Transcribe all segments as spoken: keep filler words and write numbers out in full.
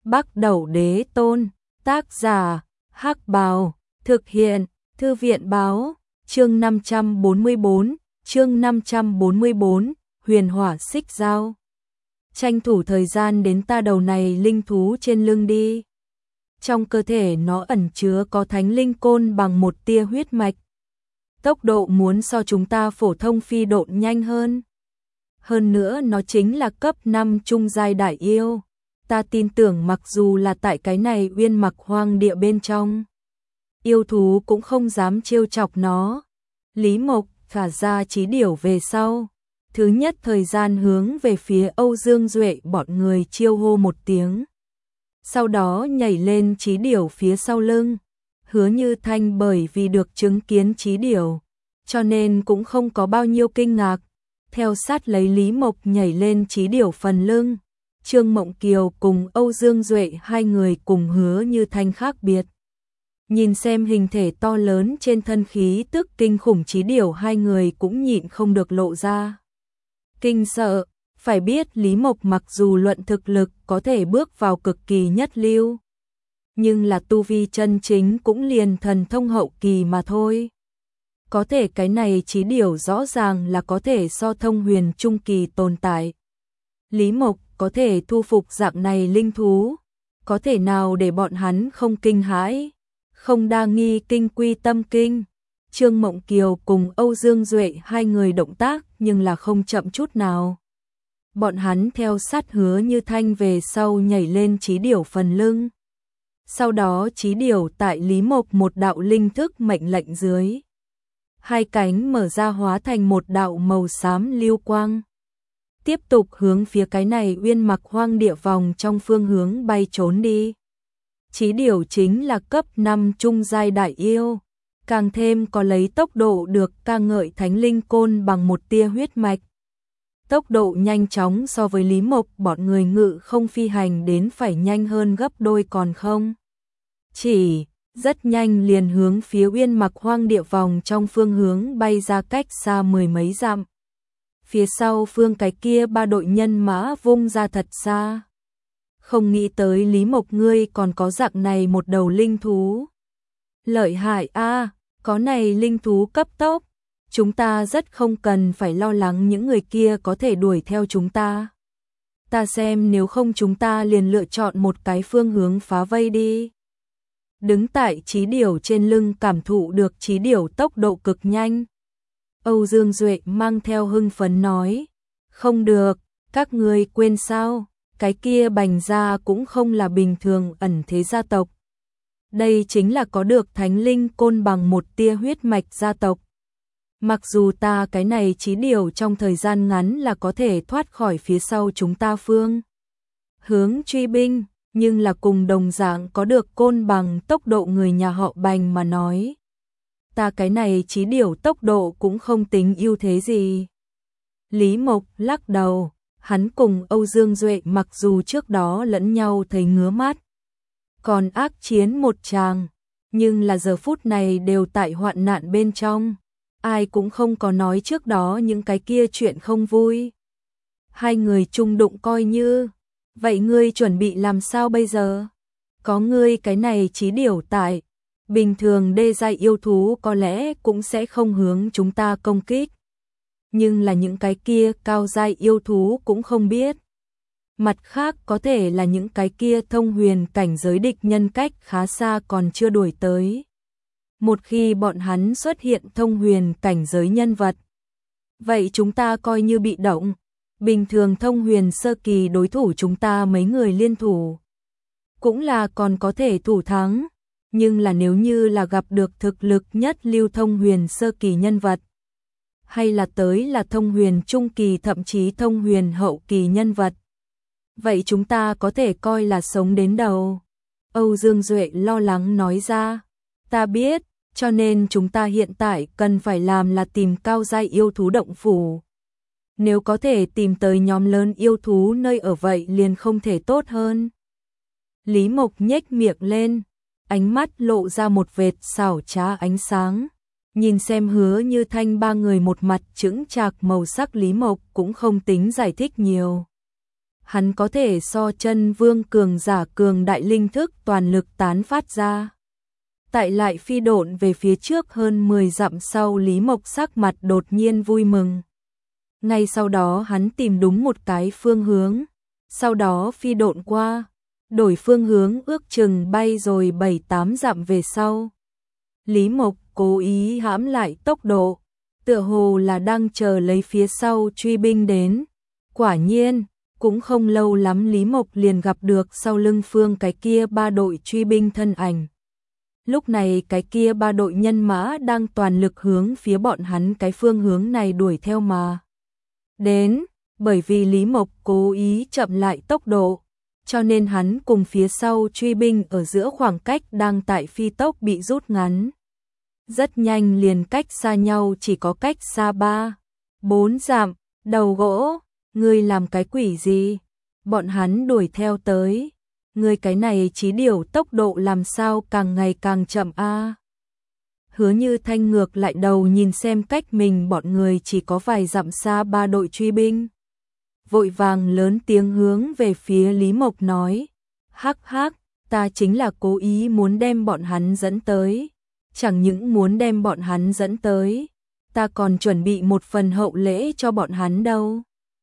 Bắc Đẩu Đế Tôn, tác giả, Hắc Bào, thực hiện, Thư viện báo, chương năm trăm bốn mươi bốn, chương năm trăm bốn mươi bốn, huyền hỏa xích dao. Tranh thủ thời gian đến ta đầu này linh thú trên lưng đi. Trong cơ thể nó ẩn chứa có thánh linh côn bằng một tia huyết mạch. Tốc độ muốn so chúng ta phổ thông phi độn nhanh hơn. Hơn nữa nó chính là cấp năm trung giai đại yêu. Ta tin tưởng mặc dù là tại cái này uyên mặc hoang địa bên trong, yêu thú cũng không dám trêu chọc nó. Lý Mộc thả ra chí điểu về sau. Thứ nhất thời gian hướng về phía Âu Dương Duệ bọn người chiêu hô một tiếng. Sau đó nhảy lên chí điểu phía sau lưng. Hứa Như Thanh bởi vì được chứng kiến chí điểu, cho nên cũng không có bao nhiêu kinh ngạc. Theo sát lấy Lý Mộc nhảy lên chí điểu phần lưng. Trương Mộng Kiều cùng Âu Dương Duệ hai người cùng Hứa Như Thanh khác biệt. Nhìn xem hình thể to lớn trên thân khí tức kinh khủng chí điểu, hai người cũng nhịn không được lộ ra kinh sợ. Phải biết Lý Mộc mặc dù luận thực lực có thể bước vào cực kỳ nhất lưu, nhưng là tu vi chân chính cũng liền thần thông hậu kỳ mà thôi. Có thể cái này chí điểu rõ ràng là có thể so thông huyền trung kỳ tồn tại. Lý Mộc có thể thu phục dạng này linh thú, có thể nào để bọn hắn không kinh hãi, không đa nghi kinh quy tâm kinh. Trương Mộng Kiều cùng Âu Dương Duệ hai người động tác nhưng là không chậm chút nào. Bọn hắn theo sát Hứa Như Thanh về sau nhảy lên chí điểu phần lưng. Sau đó chí điểu tại Lý Mộc một đạo linh thức mệnh lệnh dưới, hai cánh mở ra hóa thành một đạo màu xám lưu quang. Tiếp tục hướng phía cái này uyên mặc hoang địa vòng trong phương hướng bay trốn đi. Chí điểu chính là cấp năm trung giai đại yêu, càng thêm có lấy tốc độ được ca ngợi thánh linh côn bằng một tia huyết mạch. Tốc độ nhanh chóng so với Lý Mộc bọn người ngự không phi hành đến phải nhanh hơn gấp đôi còn không. Chỉ, rất nhanh liền hướng phía uyên mặc hoang địa vòng trong phương hướng bay ra cách xa mười mấy dặm. Phía sau phương cái kia ba đội nhân mã vung ra thật xa. Không nghĩ tới Lý Mộc ngươi còn có dạng này một đầu linh thú. Lợi hại a, có này linh thú cấp tốc, chúng ta rất không cần phải lo lắng những người kia có thể đuổi theo chúng ta. Ta xem nếu không chúng ta liền lựa chọn một cái phương hướng phá vây đi. Đứng tại chí điểu trên lưng cảm thụ được chí điểu tốc độ cực nhanh, Âu Dương Duệ mang theo hưng phấn nói, không được, các ngươi quên sao, cái kia Bành gia cũng không là bình thường ẩn thế gia tộc. Đây chính là có được thánh linh côn bằng một tia huyết mạch gia tộc. Mặc dù ta cái này chí điểu trong thời gian ngắn là có thể thoát khỏi phía sau chúng ta phương hướng truy binh, nhưng là cùng đồng dạng có được côn bằng tốc độ người nhà họ Bành mà nói, ta cái này chí điểu tốc độ cũng không tính ưu thế gì. Lý Mộc lắc đầu, hắn cùng Âu Dương Duệ mặc dù trước đó lẫn nhau thấy ngứa mắt, còn ác chiến một tràng, nhưng là giờ phút này đều tại hoạn nạn bên trong, ai cũng không có nói trước đó những cái kia chuyện không vui. Hai người chung đụng coi như, vậy ngươi chuẩn bị làm sao bây giờ? Có ngươi cái này chí điểu tại, bình thường đê giai yêu thú có lẽ cũng sẽ không hướng chúng ta công kích. Nhưng là những cái kia cao giai yêu thú cũng không biết. Mặt khác có thể là những cái kia thông huyền cảnh giới địch nhân cách khá xa còn chưa đuổi tới. Một khi bọn hắn xuất hiện thông huyền cảnh giới nhân vật, vậy chúng ta coi như bị động. Bình thường thông huyền sơ kỳ đối thủ chúng ta mấy người liên thủ, cũng là còn có thể thủ thắng. Nhưng là nếu như là gặp được thực lực nhất lưu thông huyền sơ kỳ nhân vật, hay là tới là thông huyền trung kỳ thậm chí thông huyền hậu kỳ nhân vật, vậy chúng ta có thể coi là sống đến đầu. Âu Dương Duệ lo lắng nói ra, ta biết, cho nên chúng ta hiện tại cần phải làm là tìm cao giai yêu thú động phủ. Nếu có thể tìm tới nhóm lớn yêu thú nơi ở vậy liền không thể tốt hơn. Lý Mộc nhếch miệng lên, ánh mắt lộ ra một vệt xảo trá ánh sáng. Nhìn xem Hứa Như Thanh ba người một mặt chững chạc, màu sắc Lý Mộc cũng không tính giải thích nhiều. hắn có thể so chân vương cường giả cường đại linh thức toàn lực tán phát ra. Tại lại phi độn về phía trước hơn mười dặm sau, Lý Mộc sắc mặt đột nhiên vui mừng. Ngay sau đó hắn tìm đúng một cái phương hướng, sau đó phi độn qua, đổi phương hướng ước chừng bay rồi bảy tám dặm về sau. Lý Mộc cố ý hãm lại tốc độ, tựa hồ là đang chờ lấy phía sau truy binh đến. Quả nhiên, cũng không lâu lắm Lý Mộc liền gặp được sau lưng phương cái kia ba đội truy binh thân ảnh. Lúc này cái kia ba đội nhân mã đang toàn lực hướng phía bọn hắn cái phương hướng này đuổi theo mà đến, bởi vì Lý Mộc cố ý chậm lại tốc độ, cho nên hắn cùng phía sau truy binh ở giữa khoảng cách đang tại phi tốc bị rút ngắn. Rất nhanh liền cách xa nhau chỉ có cách xa ba, bốn dặm. Đầu gỗ, ngươi làm cái quỷ gì? Bọn hắn đuổi theo tới. Ngươi cái này chí điều tốc độ làm sao càng ngày càng chậm a? Hứa Như Thanh ngược lại đầu nhìn xem cách mình bọn người chỉ có vài dặm xa ba đội truy binh. Vội vàng lớn tiếng hướng về phía Lý Mộc nói. Hắc hắc, ta chính là cố ý muốn đem bọn hắn dẫn tới. Chẳng những muốn đem bọn hắn dẫn tới, ta còn chuẩn bị một phần hậu lễ cho bọn hắn đâu.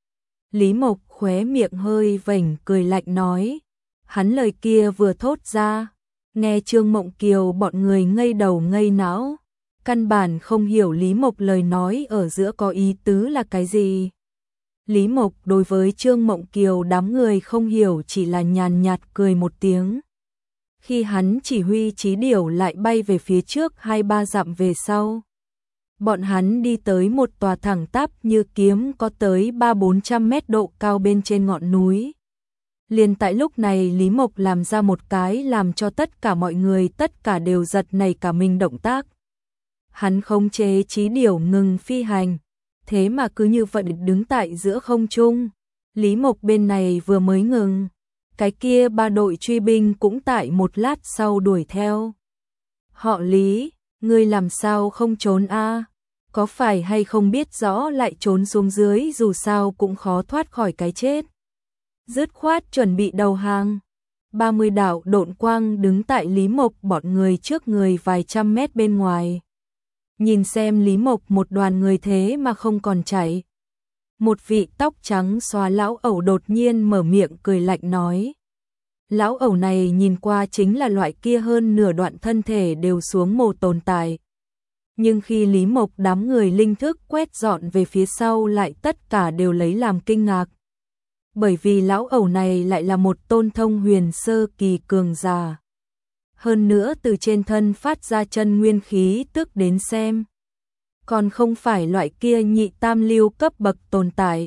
Lý Mộc khóe miệng hơi vểnh cười lạnh nói. Hắn lời kia vừa thốt ra, nghe Trương Mộng Kiều bọn người ngây đầu ngây não, căn bản không hiểu Lý Mộc lời nói ở giữa có ý tứ là cái gì. Lý Mộc đối với Trương Mộng Kiều đám người không hiểu chỉ là nhàn nhạt cười một tiếng. Khi hắn chỉ huy chí điểu lại bay về phía trước hai ba dặm về sau. Bọn hắn đi tới một tòa thẳng tắp như kiếm có tới ba bốn trăm mét độ cao bên trên ngọn núi. Liền tại lúc này Lý Mộc làm ra một cái làm cho tất cả mọi người tất cả đều giật nảy cả mình động tác. Hắn khống chế chí điểu ngừng phi hành, thế mà cứ như vậy đứng tại giữa không trung. Lý Mộc bên này vừa mới ngừng, cái kia ba đội truy binh cũng tại một lát sau đuổi theo. Họ Lý, ngươi làm sao không trốn a? Có phải hay không biết rõ lại trốn xuống dưới, dù sao cũng khó thoát khỏi cái chết. Dứt khoát chuẩn bị đầu hàng. ba mươi đạo độn quang đứng tại Lý Mộc bọn người trước người vài trăm mét bên ngoài. Nhìn xem Lý Mộc một đoàn người thế mà không còn chạy. Một vị tóc trắng xóa lão ẩu đột nhiên mở miệng cười lạnh nói. Lão ẩu này nhìn qua chính là loại kia hơn nửa đoạn thân thể đều xuống mồ tồn tại. Nhưng khi Lý Mộc đám người linh thức quét dọn về phía sau lại tất cả đều lấy làm kinh ngạc. Bởi vì lão ẩu này lại là một tôn thông huyền sơ kỳ cường giả. Hơn nữa từ trên thân phát ra chân nguyên khí tức đến xem. Còn không phải loại kia nhị tam lưu cấp bậc tồn tại.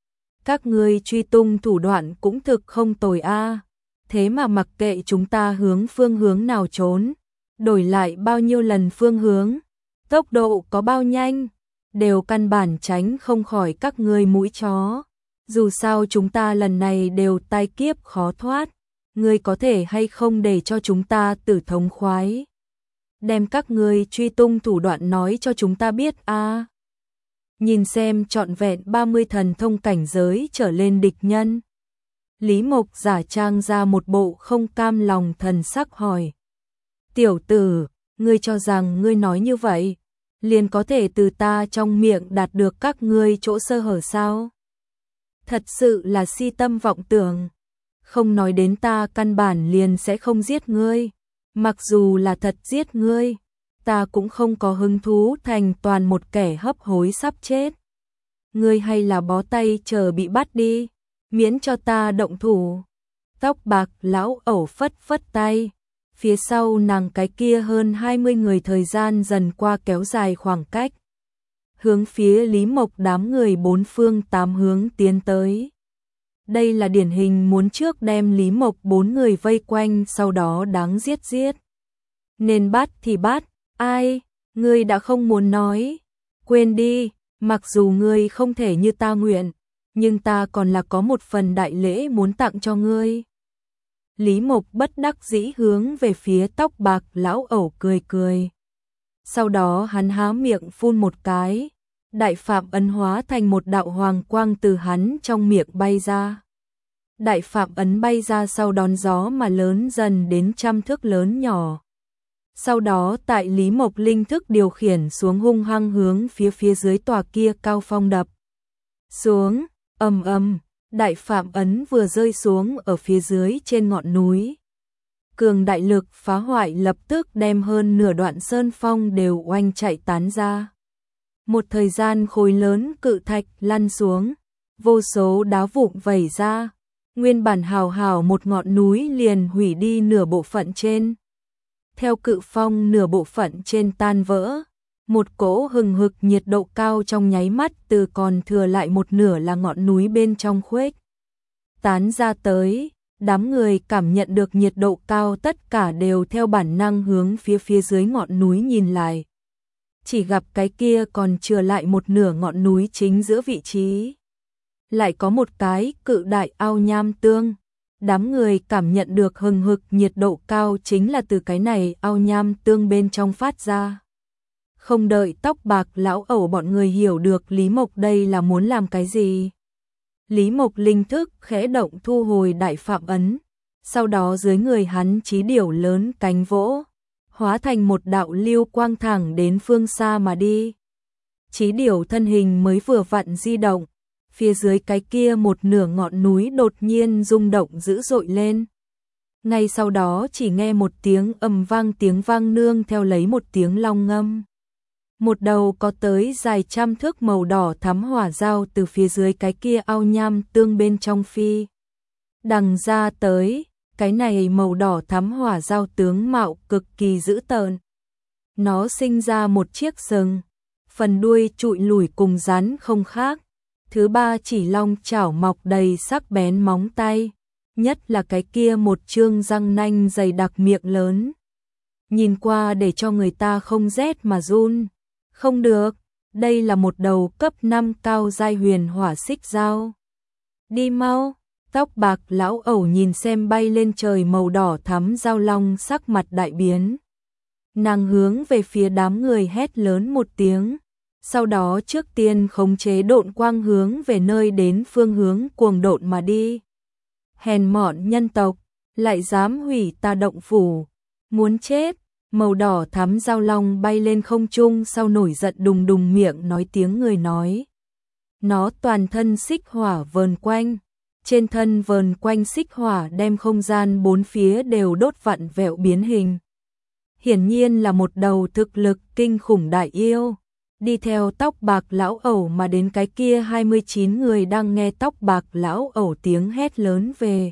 Các ngươi truy tung thủ đoạn cũng thực không tồi a. Thế mà mặc kệ chúng ta hướng phương hướng nào trốn, đổi lại bao nhiêu lần phương hướng, tốc độ có bao nhanh, đều căn bản tránh không khỏi các ngươi mũi chó. Dù sao chúng ta lần này đều tai kiếp khó thoát, ngươi có thể hay không để cho chúng ta tử thống khoái. Đem các ngươi truy tung thủ đoạn nói cho chúng ta biết a. À, nhìn xem trọn vẹn ba mươi thần thông cảnh giới trở lên địch nhân. Lý Mộc giả trang ra một bộ không cam lòng thần sắc hỏi. Tiểu tử, ngươi cho rằng ngươi nói như vậy, liền có thể từ ta trong miệng đạt được các ngươi chỗ sơ hở sao? Thật sự là si tâm vọng tưởng. Không nói đến ta căn bản liền sẽ không giết ngươi. Mặc dù là thật giết ngươi, ta cũng không có hứng thú thành toàn một kẻ hấp hối sắp chết. Ngươi hay là bó tay chờ bị bắt đi, miễn cho ta động thủ. Tóc bạc lão ẩu phất phất tay. Phía sau nàng cái kia hơn hai mươi người thời gian dần qua kéo dài khoảng cách. Hướng phía Lý Mộc đám người bốn phương tám hướng tiến tới. Đây là điển hình muốn trước đem Lý Mộc bốn người vây quanh sau đó đáng giết giết. Nên bắt thì bắt, ai, ngươi đã không muốn nói. Quên đi, mặc dù ngươi không thể như ta nguyện, nhưng ta còn là có một phần đại lễ muốn tặng cho ngươi. Lý Mộc bất đắc dĩ hướng về phía tóc bạc lão ẩu cười cười. Sau đó hắn há miệng phun một cái, đại phạm ấn hóa thành một đạo hoàng quang từ hắn trong miệng bay ra. đại phạm ấn bay ra sau đón gió mà lớn dần đến trăm thước lớn nhỏ. Sau đó tại Lý Mộc Linh thức điều khiển xuống hung hăng hướng phía phía dưới tòa kia cao phong đập xuống, ầm ầm, đại phạm ấn vừa rơi xuống ở phía dưới trên ngọn núi. Cường đại lực phá hoại lập tức đem hơn nửa đoạn sơn phong đều oanh chạy tán ra. Một thời gian khối lớn cự thạch lăn xuống, vô số đá vụn vẩy ra, nguyên bản hào hào một ngọn núi liền hủy đi nửa bộ phận trên. Theo cự phong nửa bộ phận trên tan vỡ, một cỗ hừng hực nhiệt độ cao trong nháy mắt từ còn thừa lại một nửa là ngọn núi bên trong khuếch tán ra tới. Đám người cảm nhận được nhiệt độ cao tất cả đều theo bản năng hướng phía phía dưới ngọn núi nhìn lại. Chỉ gặp cái kia còn chừa lại một nửa ngọn núi chính giữa vị trí. Lại có một cái cự đại ao nham tương. Đám người cảm nhận được hừng hực nhiệt độ cao chính là từ cái này ao nham tương bên trong phát ra. Không đợi tóc bạc lão ẩu bọn người hiểu được Lý Mộc đây là muốn làm cái gì. Lý Mộc linh thức khẽ động thu hồi đại phạm ấn, sau đó dưới người hắn chí điểu lớn cánh vỗ, hóa thành một đạo lưu quang thẳng đến phương xa mà đi. Chí điểu thân hình mới vừa vặn di động, phía dưới cái kia một nửa ngọn núi đột nhiên rung động dữ dội lên. Ngay sau đó chỉ nghe một tiếng ầm vang tiếng vang nương theo lấy một tiếng long ngâm. Một đầu có tới dài trăm thước màu đỏ thắm hỏa dao từ phía dưới cái kia ao nham tương bên trong phi đằng ra tới, cái này màu đỏ thắm hỏa dao tướng mạo cực kỳ dữ tợn. Nó sinh ra một chiếc sừng, phần đuôi trụi lủi cùng rắn không khác. Thứ ba chỉ long chảo mọc đầy sắc bén móng tay, nhất là cái kia một trương răng nanh dày đặc miệng lớn. Nhìn qua để cho người ta không rét mà run. Không được, đây là một đầu cấp năm cao giai huyền hỏa xích dao. Đi mau, tóc bạc lão ẩu nhìn xem bay lên trời màu đỏ thắm dao long sắc mặt đại biến. Nàng hướng về phía đám người hét lớn một tiếng, sau đó trước tiên khống chế độn quang hướng về nơi đến phương hướng cuồng độn mà đi. Hèn mọn nhân tộc, lại dám hủy ta động phủ, muốn chết. Màu đỏ thắm dao long bay lên không trung sau nổi giận đùng đùng miệng nói tiếng người nói. Nó toàn thân xích hỏa vờn quanh, trên thân vờn quanh xích hỏa đem không gian bốn phía đều đốt vặn vẹo biến hình. Hiển nhiên là một đầu thực lực kinh khủng đại yêu. Đi theo tóc bạc lão ẩu mà đến cái kia hai mươi chín người đang nghe tóc bạc lão ẩu tiếng hét lớn về.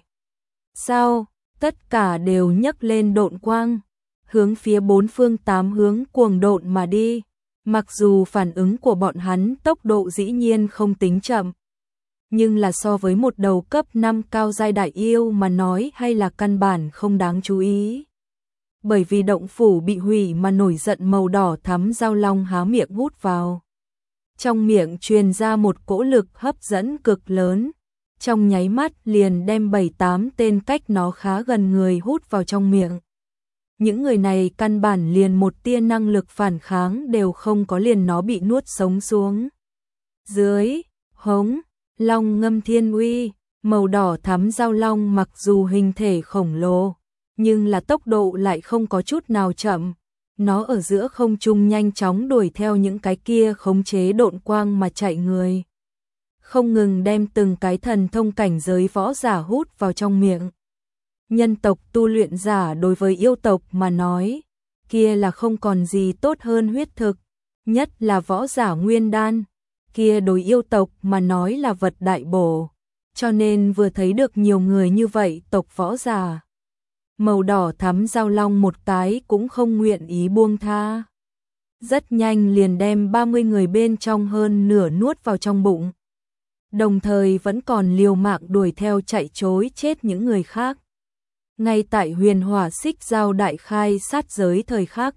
Sao, tất cả đều nhấc lên độn quang, hướng phía bốn phương tám hướng cuồng độn mà đi. Mặc dù phản ứng của bọn hắn tốc độ dĩ nhiên không tính chậm, nhưng là so với một đầu cấp năm cao giai đại yêu mà nói hay là căn bản không đáng chú ý. Bởi vì động phủ bị hủy mà nổi giận màu đỏ thắm dao long há miệng hút vào. Trong miệng truyền ra một cỗ lực hấp dẫn cực lớn, trong nháy mắt liền đem bảy tám tên cách nó khá gần người hút vào trong miệng. Những người này căn bản liền một tia năng lực phản kháng đều không có, liền nó bị nuốt sống xuống. Dưới, hống, long ngâm thiên uy, màu đỏ thắm dao long mặc dù hình thể khổng lồ, nhưng là tốc độ lại không có chút nào chậm. Nó ở giữa không trung nhanh chóng đuổi theo những cái kia khống chế độn quang mà chạy người. Không ngừng đem từng cái thần thông cảnh giới võ giả hút vào trong miệng. Nhân tộc tu luyện giả đối với yêu tộc mà nói, kia là không còn gì tốt hơn huyết thực, nhất là võ giả nguyên đan, kia đối yêu tộc mà nói là vật đại bổ, cho nên vừa thấy được nhiều người như vậy tộc võ giả. Màu đỏ thắm dao long một cái cũng không nguyện ý buông tha. Rất nhanh liền đem ba mươi người bên trong hơn nửa nuốt vào trong bụng. Đồng thời vẫn còn liều mạng đuổi theo chạy trối chết những người khác. Ngay tại huyền hỏa xích giao đại khai sát giới thời khắc,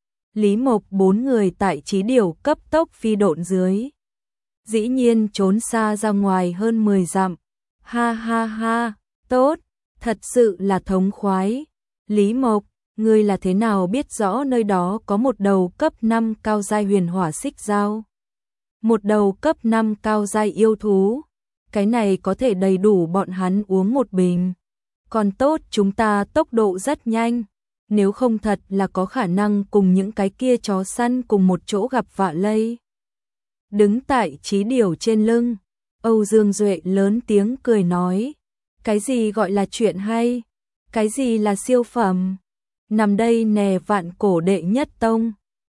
Lý Mộc bốn người tại trí điều cấp tốc phi độn dưới. Dĩ nhiên trốn xa ra ngoài hơn mười dặm. Ha ha ha, tốt, thật sự là thống khoái. Lý Mộc, ngươi là thế nào biết rõ nơi đó có một đầu cấp năm cao giai huyền hỏa xích giao? Một đầu cấp năm cao giai yêu thú. cái này có thể đầy đủ bọn hắn uống một bình. Còn tốt chúng ta tốc độ rất nhanh, nếu không thật là có khả năng cùng những cái kia chó săn cùng một chỗ gặp vạ lây. Đứng tại Chí Điểu trên lưng, Âu Dương Duệ lớn tiếng cười nói, cái gì gọi là chuyện hay, cái gì là siêu phẩm, nằm đây nè vạn cổ đệ nhất tông,